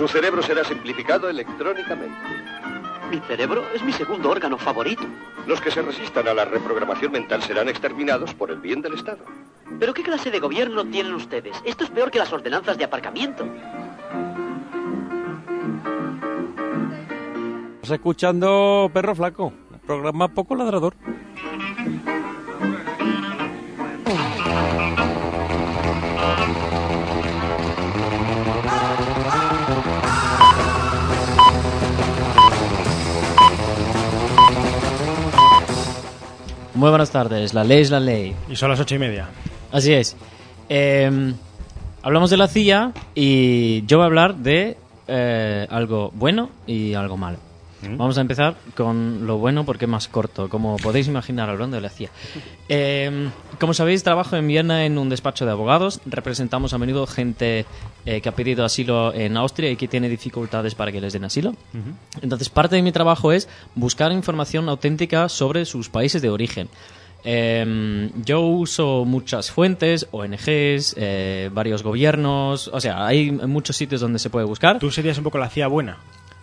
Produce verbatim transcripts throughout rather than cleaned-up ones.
Su cerebro será simplificado electrónicamente. Mi cerebro es mi segundo órgano favorito. Los que se resistan a la reprogramación mental serán exterminados por el bien del Estado. ¿Pero qué clase de gobierno tienen ustedes? Esto es peor que las ordenanzas de aparcamiento. Estás escuchando Perro Flaco, un programa poco ladrador. Muy buenas tardes, la ley es la ley. Y son las ocho y media. Así es. Eh, hablamos de la C I A y yo voy a hablar de eh, algo bueno y algo malo. ¿Mm? Vamos a empezar con lo bueno porque es más corto, como podéis imaginar hablando de la C I A. Eh, como sabéis, trabajo en Viena en un despacho de abogados. Representamos a menudo gente eh, que ha pedido asilo en Austria y que tiene dificultades para que les den asilo. Uh-huh. Entonces, parte de mi trabajo es buscar información auténtica sobre sus países de origen. Eh, yo uso muchas fuentes, O N Ges, eh, varios gobiernos, o sea, hay muchos sitios donde se puede buscar. ¿Tú serías un poco la C I A buena?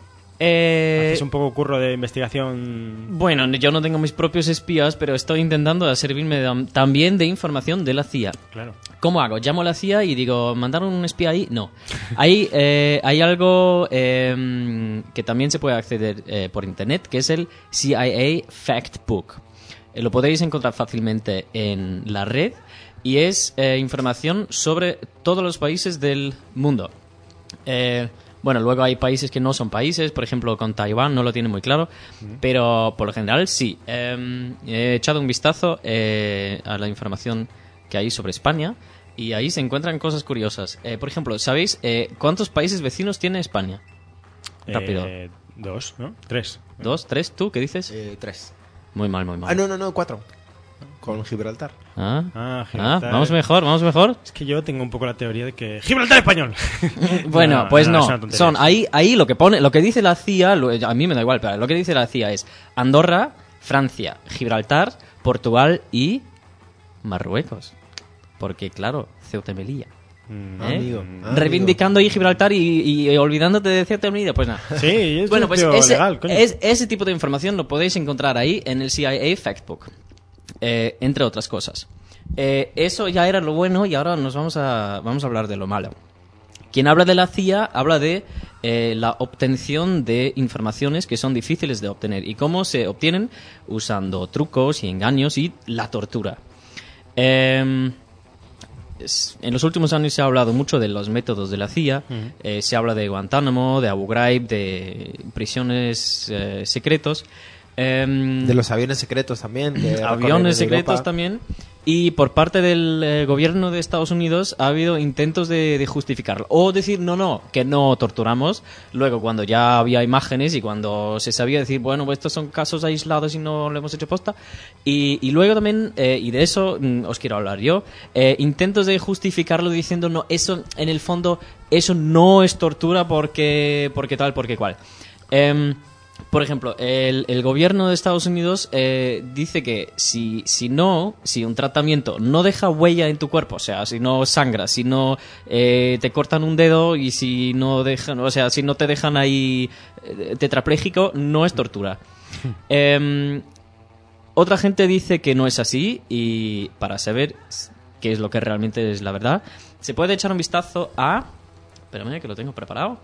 Eh, ¿Haces un poco curro de investigación? Bueno, yo no tengo mis propios espías, pero estoy intentando servirme de, también de información de la C I A. Claro. ¿Cómo hago? Llamo a la C I A y digo, ¿mandaron un espía ahí? No. Ahí eh, hay algo eh, que también se puede acceder eh, por internet, que es el C I A Fact Book. Eh, lo podéis encontrar fácilmente en la red y es eh, información sobre todos los países del mundo. Eh... Bueno, luego hay países que no son países, por ejemplo con Taiwán no lo tiene muy claro, uh-huh. pero por lo general sí. Eh, he echado un vistazo eh, a la información que hay sobre España y ahí se encuentran cosas curiosas. Eh, por ejemplo, ¿sabéis eh, cuántos países vecinos tiene España? Rápido. Eh, dos, ¿no? Tres. ¿Dos? ¿Tres? ¿Tú qué dices? Eh, tres. Muy mal, muy mal. Ah, no, no, no, cuatro. Con Gibraltar. Ah, ah, Gibraltar. Ah, vamos mejor, vamos mejor. Es que yo tengo un poco la teoría de que Gibraltar español. Bueno, no, pues no. no Son ahí, ahí lo que pone, lo que dice la C I A, lo, a mí me da igual, pero lo que dice la C I A es Andorra, Francia, Gibraltar, Portugal y Marruecos. Porque claro, Ceuta y Melilla. Mm, ¿Eh? amigo, Reivindicando ahí Gibraltar y, y olvidándote de Ceuta y Melilla, pues nada. Sí, es bueno, pues ese, legal, coño. Es, ese tipo de información lo podéis encontrar ahí en el C I A Factbook. Eh, entre otras cosas. Eh, eso ya era lo bueno y ahora nos vamos a, vamos a hablar de lo malo. Quien habla de la C I A habla de eh, la obtención de informaciones que son difíciles de obtener y cómo se obtienen usando trucos y engaños y la tortura. Eh, es, en los últimos años se ha hablado mucho de los métodos de la C I A. Uh-huh. eh, se habla de Guantánamo, de Abu Ghraib, de prisiones eh, secretos. Um, de los aviones secretos también. De aviones secretos Europa. también. Y por parte del eh, gobierno de Estados Unidos ha habido intentos de, de justificarlo. O decir, no, no, que no torturamos. Luego, cuando ya había imágenes y cuando se sabía decir, bueno, pues estos son casos aislados y no lo hemos hecho posta. Y, y luego también, eh, y de eso mm, os quiero hablar yo, eh, intentos de justificarlo diciendo, no, eso, en el fondo, eso no es tortura porque, porque tal, porque cual. Eh, Por ejemplo, el, el gobierno de Estados Unidos eh, dice que si, si no, si un tratamiento no deja huella en tu cuerpo, o sea, si no sangras, si no eh, te cortan un dedo y si no dejan, o sea, si no te dejan ahí eh, tetrapléjico, no es tortura. eh, otra gente dice que no es así y para saber qué es lo que realmente es la verdad, se puede echar un vistazo a... Espérame que lo tengo preparado.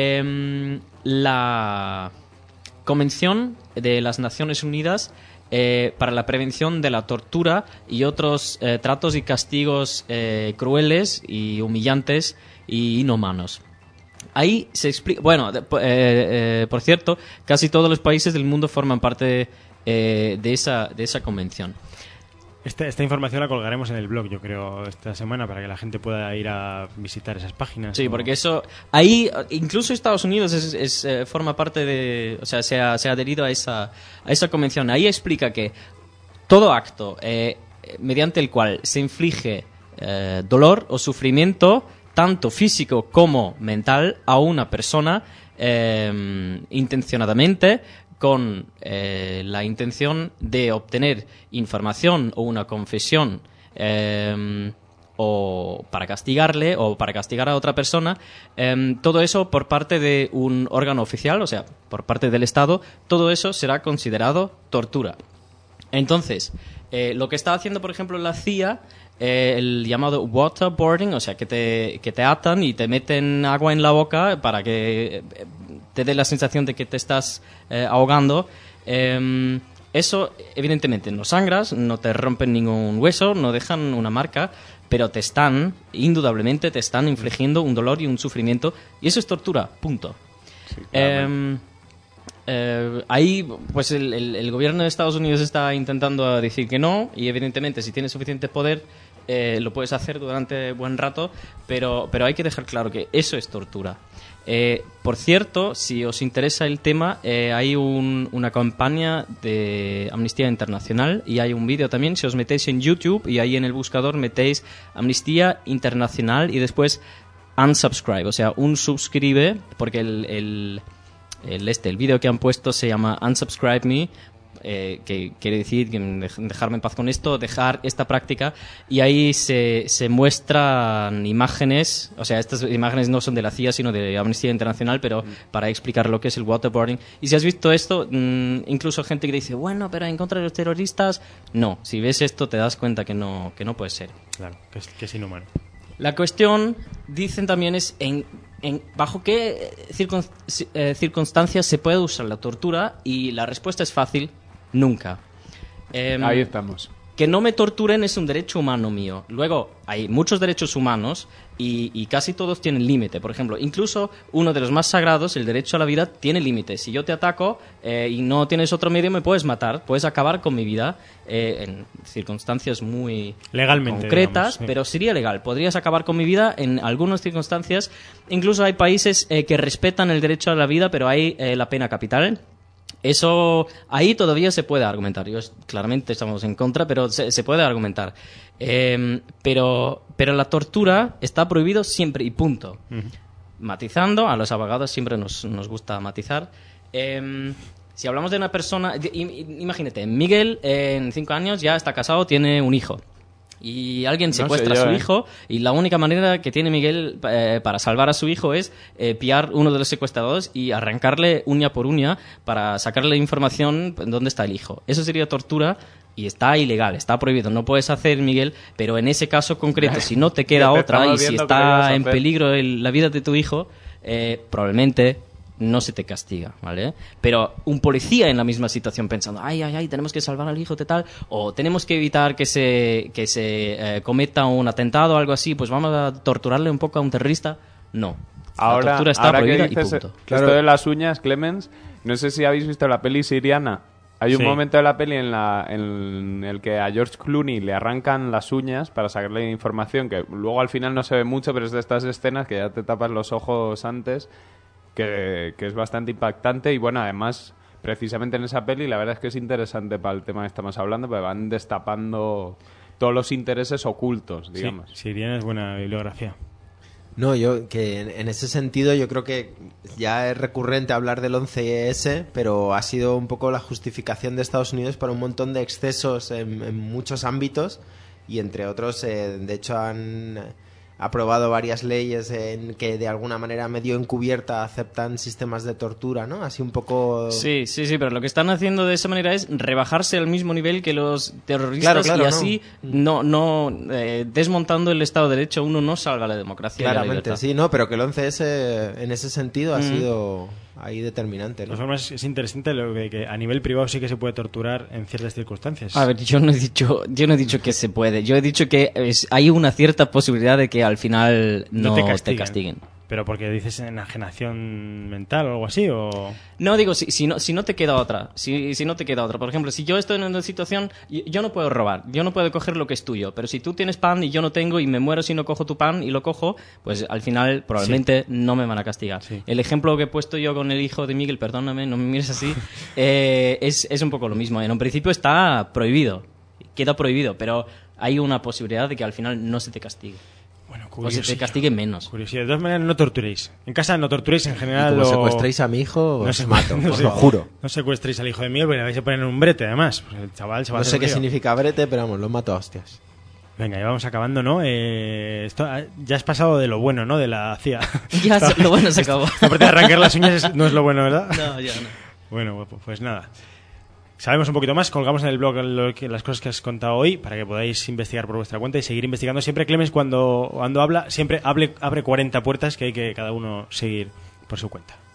Eh, la... Convención de las Naciones Unidas eh, para la prevención de la tortura y otros eh, tratos y castigos eh, crueles y humillantes y inhumanos. Ahí se explica... Bueno, de, eh, eh, por cierto, casi todos los países del mundo forman parte eh, de, esa, de esa convención. Esta, esta información la colgaremos en el blog, yo creo, esta semana, para que la gente pueda ir a visitar esas páginas. Sí, o... porque eso... Ahí, incluso Estados Unidos es, es, eh, forma parte de... O sea, se ha, se ha adherido a esa, a esa convención. Ahí explica que todo acto eh, mediante el cual se inflige eh, dolor o sufrimiento, tanto físico como mental, a una persona eh, intencionadamente... con eh, la intención de obtener información o una confesión eh, o para castigarle o para castigar a otra persona, eh, todo eso por parte de un órgano oficial, o sea, por parte del Estado, todo eso será considerado tortura. Entonces, eh, lo que está haciendo, por ejemplo, la C I A, eh, el llamado waterboarding, o sea, que te, que te atan y te meten agua en la boca para que eh, te dé la sensación de que te estás eh, ahogando. Eh, eso, evidentemente, no sangras, no te rompen ningún hueso, no dejan una marca, pero te están, indudablemente, te están infligiendo un dolor y un sufrimiento, y eso es tortura, punto. Sí, eh, eh, ahí, pues el, el, el gobierno de Estados Unidos está intentando decir que no, y evidentemente, si tienes suficiente poder, eh, lo puedes hacer durante buen rato, pero, pero hay que dejar claro que eso es tortura. Eh, por cierto, si os interesa el tema, eh, hay un, una campaña de Amnistía Internacional y hay un vídeo también. Si os metéis en YouTube y ahí en el buscador metéis Amnistía Internacional y después unsubscribe, o sea, un suscribe, porque el, el, el, este, el vídeo que han puesto se llama Unsubscribe Me, eh, que quiere decir que dejarme en paz con esto, dejar esta práctica, y ahí se, se muestran imágenes, o sea, estas imágenes no son de la C I A sino de Amnistía Internacional, pero mm. para explicar lo que es el waterboarding. Y si has visto esto, mmm, incluso gente que dice, bueno, pero en contra de los terroristas, no, si ves esto te das cuenta que no, que no puede ser. Claro, que es, que es inhumano. La cuestión, dicen también, es en, en bajo qué circun, eh, circunstancias se puede usar la tortura, y la respuesta es fácil: nunca. Eh, Ahí estamos. Que no me torturen es un derecho humano mío. Luego, hay muchos derechos humanos y, y casi todos tienen límite. Por ejemplo, incluso uno de los más sagrados, el derecho a la vida, tiene límite. Si yo te ataco eh, y no tienes otro medio, me puedes matar, puedes acabar con mi vida eh, en circunstancias muy legalmente, concretas, digamos, sí. Pero sería legal. Podrías acabar con mi vida en algunas circunstancias. Incluso hay países eh, que respetan el derecho a la vida, pero hay eh, la pena capital. Eso, ahí todavía se puede argumentar. Yo, claramente estamos en contra, pero se, se puede argumentar. Eh, pero, pero la tortura está prohibido siempre y punto. Uh-huh. Matizando, a los abogados siempre nos, nos gusta matizar. Eh, si hablamos de una persona, imagínate, Miguel eh, en cinco años ya está casado, tiene un hijo. Y alguien secuestra no sé yo, a su eh. hijo, y la única manera que tiene Miguel eh, para salvar a su hijo es eh, pillar uno de los secuestradores y arrancarle uña por uña para sacarle información de dónde está el hijo. Eso sería tortura y está ilegal, está prohibido. No puedes hacer, Miguel, pero en ese caso concreto, si no te queda te otra y si está en peligro el, la vida de tu hijo, eh, probablemente no se te castiga, ¿vale? Pero un policía en la misma situación pensando, ay, ay, ay, tenemos que salvar al hijo de tal, o tenemos que evitar que se, que se eh, cometa un atentado o algo así, pues vamos a torturarle un poco a un terrorista. No. Ahora, la tortura está ahora prohibida que dices y punto. Claro. Esto de las uñas, Clemens, no sé si habéis visto la peli Siriana. Hay un sí. momento de la peli en, la, en el que a George Clooney le arrancan las uñas para sacarle información, que luego al final no se ve mucho, pero es de estas escenas que ya te tapas los ojos antes. Que, que es bastante impactante y bueno, además precisamente en esa peli la verdad es que es interesante para el tema que estamos hablando, porque van destapando todos los intereses ocultos, digamos. Sí, Siriana es buena bibliografía. No, yo que en, en ese sentido yo creo que ya es recurrente hablar del once ese, pero ha sido un poco la justificación de Estados Unidos para un montón de excesos en, en muchos ámbitos, y entre otros eh, de hecho han aprobado varias leyes en que de alguna manera medio encubierta aceptan sistemas de tortura, ¿no? Así un poco... Sí, sí, sí, pero lo que están haciendo de esa manera es rebajarse al mismo nivel que los terroristas, claro, claro, y así no, no, no eh, desmontando el Estado de Derecho uno no salva la democracia. Claramente, y la libertad. Sí, no, pero que el once ese en ese sentido ha mm. sido ahí determinante, ¿no? De todas formas, es interesante lo de que a nivel privado sí que se puede torturar en ciertas circunstancias. A ver, yo no he dicho, yo no he dicho que se puede. Yo he dicho que es, hay una cierta posibilidad de que al final no, no te, castiguen. te castiguen. ¿Pero porque dices enajenación mental o algo así? O... No, digo, si, si, no, si no te queda otra. Si, si no te queda otra. Por ejemplo, si yo estoy en una situación... Yo no puedo robar. Yo no puedo coger lo que es tuyo. Pero si tú tienes pan y yo no tengo y me muero si no cojo tu pan y lo cojo, pues al final probablemente sí. no me van a castigar. Sí. El ejemplo que he puesto yo con el hijo de Miguel, perdóname, no me mires así, eh, es, es un poco lo mismo. En un principio está prohibido. Queda prohibido. Pero hay una posibilidad de que al final no se te castigue. Bueno, o se te castigue menos. Curiosidad. De todas maneras, no torturéis. En casa no torturéis en general. Y como o... secuestréis a mi hijo, no os se... mato, no os se... lo juro. No secuestréis al hijo de Miguel porque le vais a poner en un brete, además. Pues el chaval se va no a sé qué río. significa brete, pero vamos, lo mato a hostias. Venga, ya vamos acabando, ¿no? Eh, esto, ya has pasado de lo bueno, ¿no? De la C I A. Ya, Esta- lo bueno se acabó. Aparte de arrancar las uñas es- no es lo bueno, ¿verdad? No, ya no. Bueno, pues nada. Sabemos un poquito más, colgamos en el blog lo que- las cosas que has contado hoy para que podáis investigar por vuestra cuenta y seguir investigando. Siempre Clemens cuando, cuando habla, siempre hable, abre cuarenta puertas que hay que cada uno seguir por su cuenta.